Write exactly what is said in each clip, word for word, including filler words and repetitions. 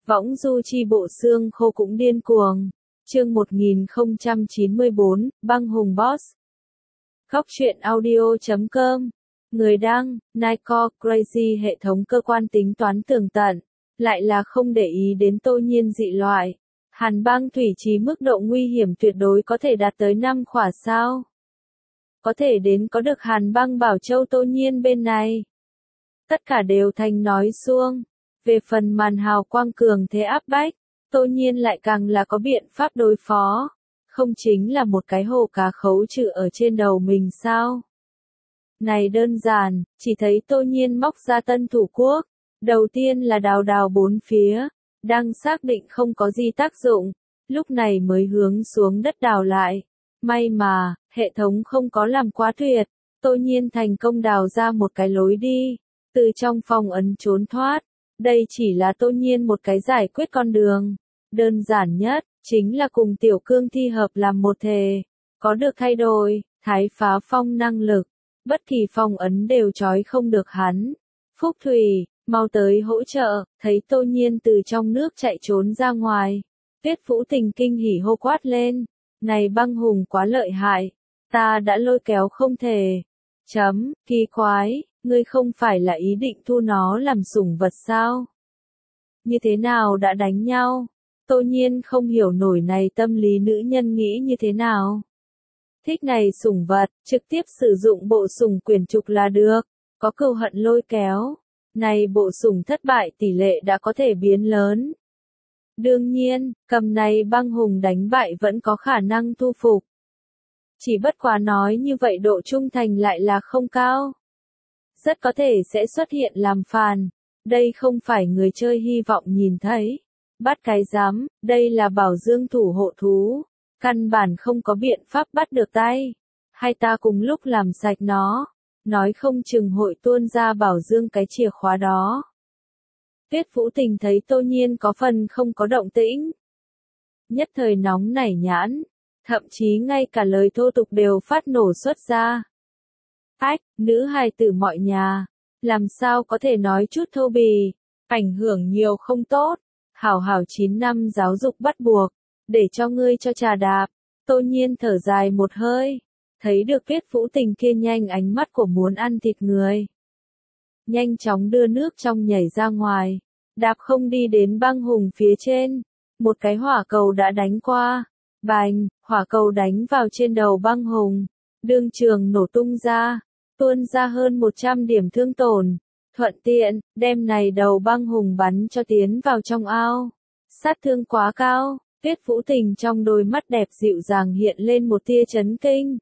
Võng du chi bộ xương khô cũng điên cuồng. Chương một nghìn không trăm chín mươi bốn, băng hùng boss. Góc truyện audio chấm com. Người đăng, Nightcore Crazy hệ thống cơ quan tính toán tường tận. Lại là không để ý đến Tô Nhiên dị loại. Hàn băng thủy chí mức độ nguy hiểm tuyệt đối có thể đạt tới năm khỏa sao. Có thể đến có được hàn băng bảo châu Tô Nhiên bên này. Tất cả đều thành nói suông. Về phần màn hào quang cường thế áp bách, Tô Nhiên lại càng là có biện pháp đối phó. Không chính là một cái hồ cá khấu trừ ở trên đầu mình sao? Này đơn giản, chỉ thấy Tô Nhiên móc ra tân thủ quốc. Đầu tiên là đào đào bốn phía, đang xác định không có gì tác dụng, lúc này mới hướng xuống đất đào lại. May mà, hệ thống không có làm quá tuyệt, Tô Nhiên thành công đào ra một cái lối đi, từ trong phong ấn trốn thoát. Đây chỉ là Tô Nhiên một cái giải quyết con đường. Đơn giản nhất, chính là cùng tiểu cương thi hợp làm một thể. Có được thay đổi, thái phá phong năng lực. Bất kỳ phong ấn đều trói không được hắn. Phúc Thủy, mau tới hỗ trợ, thấy Tô Nhiên từ trong nước chạy trốn ra ngoài. Tuyết Vũ Tình kinh hỉ hô quát lên. Này băng hùng quá lợi hại. Ta đã lôi kéo không thể. Chấm, kỳ quái. Ngươi không phải là ý định thu nó làm sủng vật sao? Như thế nào đã đánh nhau? Tô Nhiên không hiểu nổi này tâm lý nữ nhân nghĩ như thế nào. Thích này sủng vật, trực tiếp sử dụng bộ sủng quyển trục là được, có cừu hận lôi kéo. Này bộ sủng thất bại tỷ lệ đã có thể biến lớn. Đương nhiên, cầm này băng hùng đánh bại vẫn có khả năng thu phục. Chỉ bất quá nói như vậy độ trung thành lại là không cao. Rất có thể sẽ xuất hiện làm phàn. Đây không phải người chơi hy vọng nhìn thấy. Bắt cái giám, đây là bảo dương thủ hộ thú. Căn bản không có biện pháp bắt được tay. Hay ta cùng lúc làm sạch nó. Nói không chừng hội tuôn ra bảo dương cái chìa khóa đó. Tuyết Vũ Tình thấy Tô Nhiên có phần không có động tĩnh. Nhất thời nóng nảy nhãn. Thậm chí ngay cả lời thô tục đều phát nổ xuất ra. Ách, nữ hài tử mọi nhà, làm sao có thể nói chút thô bì, ảnh hưởng nhiều không tốt, hảo hảo chín năm giáo dục bắt buộc, để cho ngươi cho trà đạp. Tô Nhiên thở dài một hơi, thấy được Tuyết Vũ Tình kia nhanh ánh mắt của muốn ăn thịt người. Nhanh chóng đưa nước trong nhảy ra ngoài, đạp không đi đến băng hùng phía trên, một cái hỏa cầu đã đánh qua, bành, hỏa cầu đánh vào trên đầu băng hùng. Đương trường nổ tung ra, tuôn ra hơn một trăm điểm thương tổn, thuận tiện, đem này đầu băng hùng bắn cho tiến vào trong ao. Sát thương quá cao, Tuyết Vũ Tình trong đôi mắt đẹp dịu dàng hiện lên một tia chấn kinh.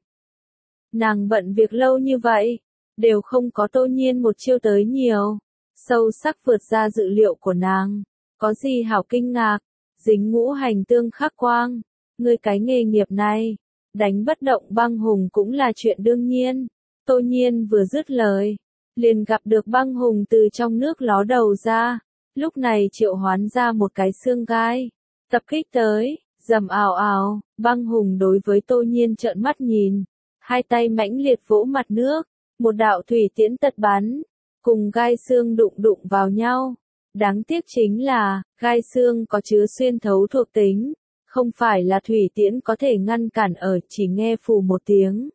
Nàng bận việc lâu như vậy, đều không có Tô Nhiên một chiêu tới nhiều, sâu sắc vượt ra dự liệu của nàng. Có gì hảo kinh ngạc, dính ngũ hành tương khắc quang, ngươi cái nghề nghiệp này. Đánh bất động băng hùng cũng là chuyện đương nhiên. Tô Nhiên vừa dứt lời, liền gặp được băng hùng từ trong nước ló đầu ra. Lúc này triệu hoán ra một cái xương gai. Tập kích tới, rầm ào ào, băng hùng đối với Tô Nhiên trợn mắt nhìn. Hai tay mãnh liệt vỗ mặt nước, một đạo thủy tiễn tật bắn, cùng gai xương đụng đụng vào nhau. Đáng tiếc chính là, gai xương có chứa xuyên thấu thuộc tính. Không phải là thủy tiễn có thể ngăn cản ở, chỉ nghe phù một tiếng.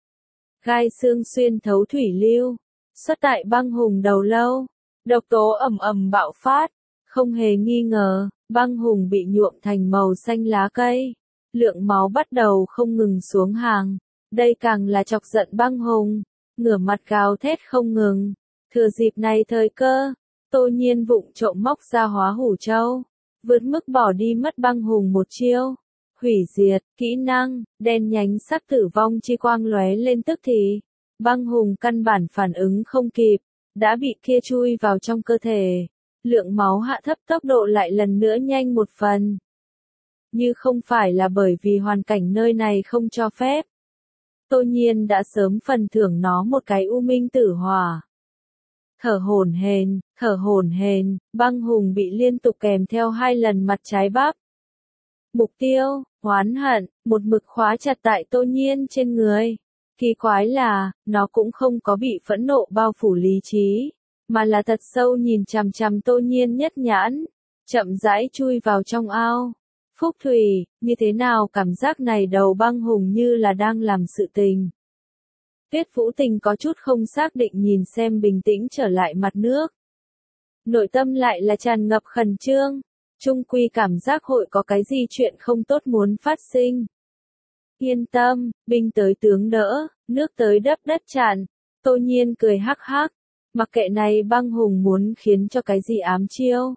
Gai xương xuyên thấu thủy lưu, xuất tại băng hùng đầu lâu, độc tố ầm ầm bạo phát, không hề nghi ngờ, băng hùng bị nhuộm thành màu xanh lá cây, lượng máu bắt đầu không ngừng xuống hàng, đây càng là chọc giận băng hùng, ngửa mặt gào thét không ngừng. Thừa dịp này thời cơ, Tô Nhiên vụng trộm móc ra hóa hủ châu. Vượt mức bỏ đi mất băng hùng một chiêu. Hủy diệt, kỹ năng, đen nhánh sắc tử vong chi quang lóe lên tức thì. Băng hùng căn bản phản ứng không kịp, đã bị kia chui vào trong cơ thể. Lượng máu hạ thấp tốc độ lại lần nữa nhanh một phần. Như không phải là bởi vì hoàn cảnh nơi này không cho phép. Tô Nhiên đã sớm phần thưởng nó một cái u minh tử hỏa. Thở hổn hển, thở hổn hển, băng hùng bị liên tục kèm theo hai lần mặt trái bắp. Mục tiêu, oán hận, một mực khóa chặt tại Tô Nhiên trên người. Kỳ quái là, nó cũng không có bị phẫn nộ bao phủ lý trí, mà là thật sâu nhìn chằm chằm Tô Nhiên nhất nhãn. chậm rãi chui vào trong ao. Phúc Thủy, như thế nào cảm giác này đầu băng hùng như là đang làm sự tình. Tuyết Vũ Tình có chút không xác định nhìn xem bình tĩnh trở lại mặt nước. Nội tâm lại là tràn ngập khẩn trương, chung quy cảm giác hội có cái gì chuyện không tốt muốn phát sinh. Yên tâm, binh tới tướng đỡ, nước tới đắp đất tràn, Tô Nhiên cười hắc hắc, mặc kệ này băng hùng muốn khiến cho cái gì ám chiêu.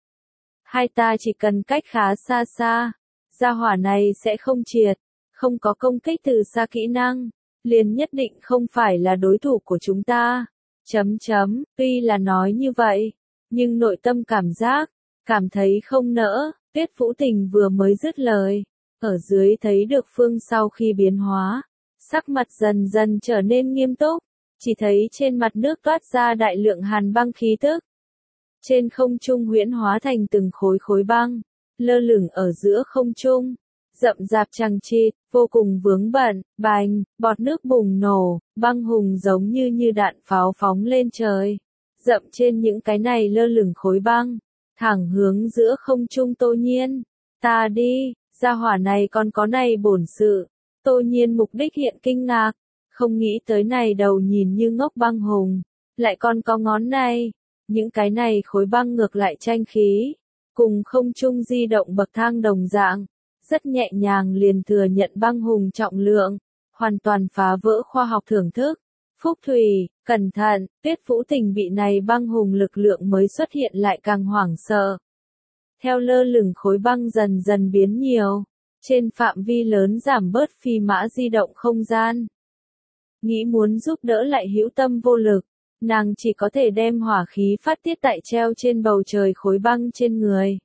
Hai ta chỉ cần cách khá xa xa, gia hỏa này sẽ không triệt, không có công kích từ xa kỹ năng, liền nhất định không phải là đối thủ của chúng ta. Chấm chấm, tuy là nói như vậy, nhưng nội tâm cảm giác, cảm thấy không nỡ, Tuyết Vũ Tình vừa mới dứt lời, ở dưới thấy được phương sau khi biến hóa, sắc mặt dần dần trở nên nghiêm túc, chỉ thấy trên mặt nước toát ra đại lượng hàn băng khí tức. Trên không trung huyễn hóa thành từng khối khối băng, lơ lửng ở giữa không trung, rậm rạp chằng chịt, vô cùng vướng bận, bành, bọt nước bùng nổ, băng hùng giống như như đạn pháo phóng lên trời, rậm trên những cái này lơ lửng khối băng, thẳng hướng giữa không trung Tô Nhiên. Ta đi, gia hỏa này còn có này bổn sự. Tô Nhiên mục đích hiện kinh ngạc, không nghĩ tới này đầu nhìn như ngốc băng hùng, lại còn có ngón này. Những cái này khối băng ngược lại tranh khí, cùng không trung di động bậc thang đồng dạng, rất nhẹ nhàng liền thừa nhận băng hùng trọng lượng, hoàn toàn phá vỡ khoa học thưởng thức. Phúc Thủy, cẩn thận, Tuyết Vũ Tình bị này băng hùng lực lượng mới xuất hiện lại càng hoảng sợ. Theo lơ lửng khối băng dần dần biến nhiều, trên phạm vi lớn giảm bớt phi mã di động không gian. Nghĩ muốn giúp đỡ lại hữu tâm vô lực, nàng chỉ có thể đem hỏa khí phát tiết tại treo trên bầu trời khối băng trên người.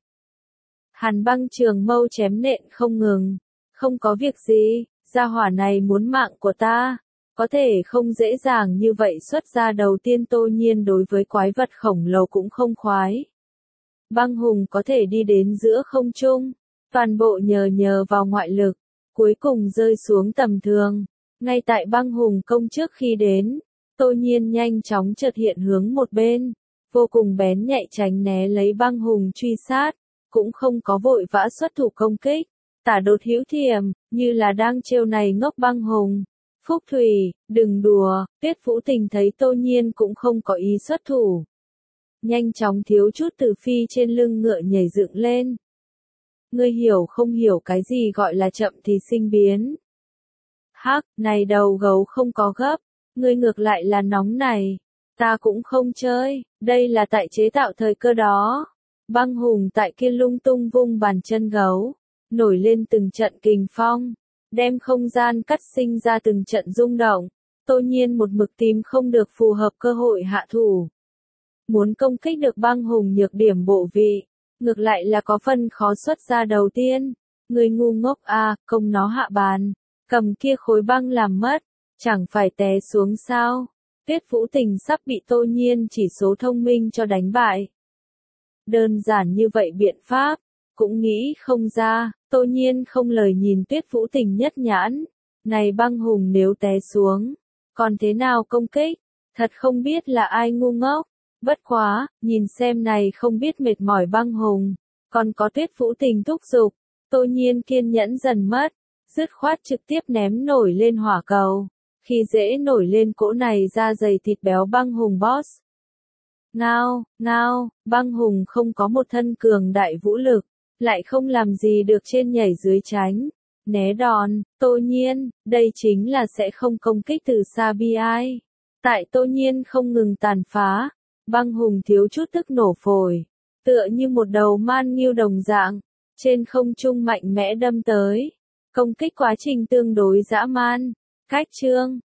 Hàn băng trường mâu chém nện không ngừng, không có việc gì, gia hỏa này muốn mạng của ta, có thể không dễ dàng như vậy xuất ra đầu tiên. Tô Nhiên đối với quái vật khổng lồ cũng không khoái. Băng hùng có thể đi đến giữa không trung, toàn bộ nhờ nhờ vào ngoại lực, cuối cùng rơi xuống tầm thường. Ngay tại băng hùng công trước khi đến, Tô Nhiên nhanh chóng chợt hiện hướng một bên, vô cùng bén nhạy tránh né lấy băng hùng truy sát, cũng không có vội vã xuất thủ công kích, tả đột hữu thiểm, như là đang trêu này ngốc băng hùng. Phúc Thủy, đừng đùa, Tuyết Vũ Tình thấy Tô Nhiên cũng không có ý xuất thủ. Nhanh chóng thiếu chút từ phi trên lưng ngựa nhảy dựng lên. Ngươi hiểu không hiểu cái gì gọi là chậm thì sinh biến. Hắc, này đầu gấu không có gấp, ngươi ngược lại là nóng này. Ta cũng không chơi, đây là tại chế tạo thời cơ đó. Băng hùng tại kia lung tung vung bàn chân gấu, nổi lên từng trận kình phong, đem không gian cắt sinh ra từng trận rung động. Tô Nhiên một mực tìm không được phù hợp cơ hội hạ thủ. Muốn công kích được băng hùng nhược điểm bộ vị, ngược lại là có phần khó xuất ra đầu tiên. Người ngu ngốc a, công nó hạ bàn, cầm kia khối băng làm mất, chẳng phải té xuống sao. Tuyết Vũ Tình sắp bị Tô Nhiên chỉ số thông minh cho đánh bại. Đơn giản như vậy biện pháp, cũng nghĩ không ra. Tô Nhiên không lời nhìn Tuyết Vũ Tình nhất nhãn. Này băng hùng nếu té xuống, còn thế nào công kích? Thật không biết là ai ngu ngốc. Bất quá, nhìn xem này không biết mệt mỏi băng hùng, còn có Tuyết Vũ Tình thúc giục, Tô Nhiên kiên nhẫn dần mất, dứt khoát trực tiếp ném nổi lên hỏa cầu, khi dễ nổi lên cỗ này da dày thịt béo băng hùng boss. Ngao, ngao, băng hùng không có một thân cường đại vũ lực, lại không làm gì được trên nhảy dưới tránh, né đòn. Tô Nhiên, đây chính là sẽ không công kích từ xa bi ai. Tại Tô Nhiên không ngừng tàn phá, băng hùng thiếu chút tức nổ phổi, tựa như một đầu man nghiêu đồng dạng, trên không trung mạnh mẽ đâm tới. Công kích quá trình tương đối dã man. Cách chương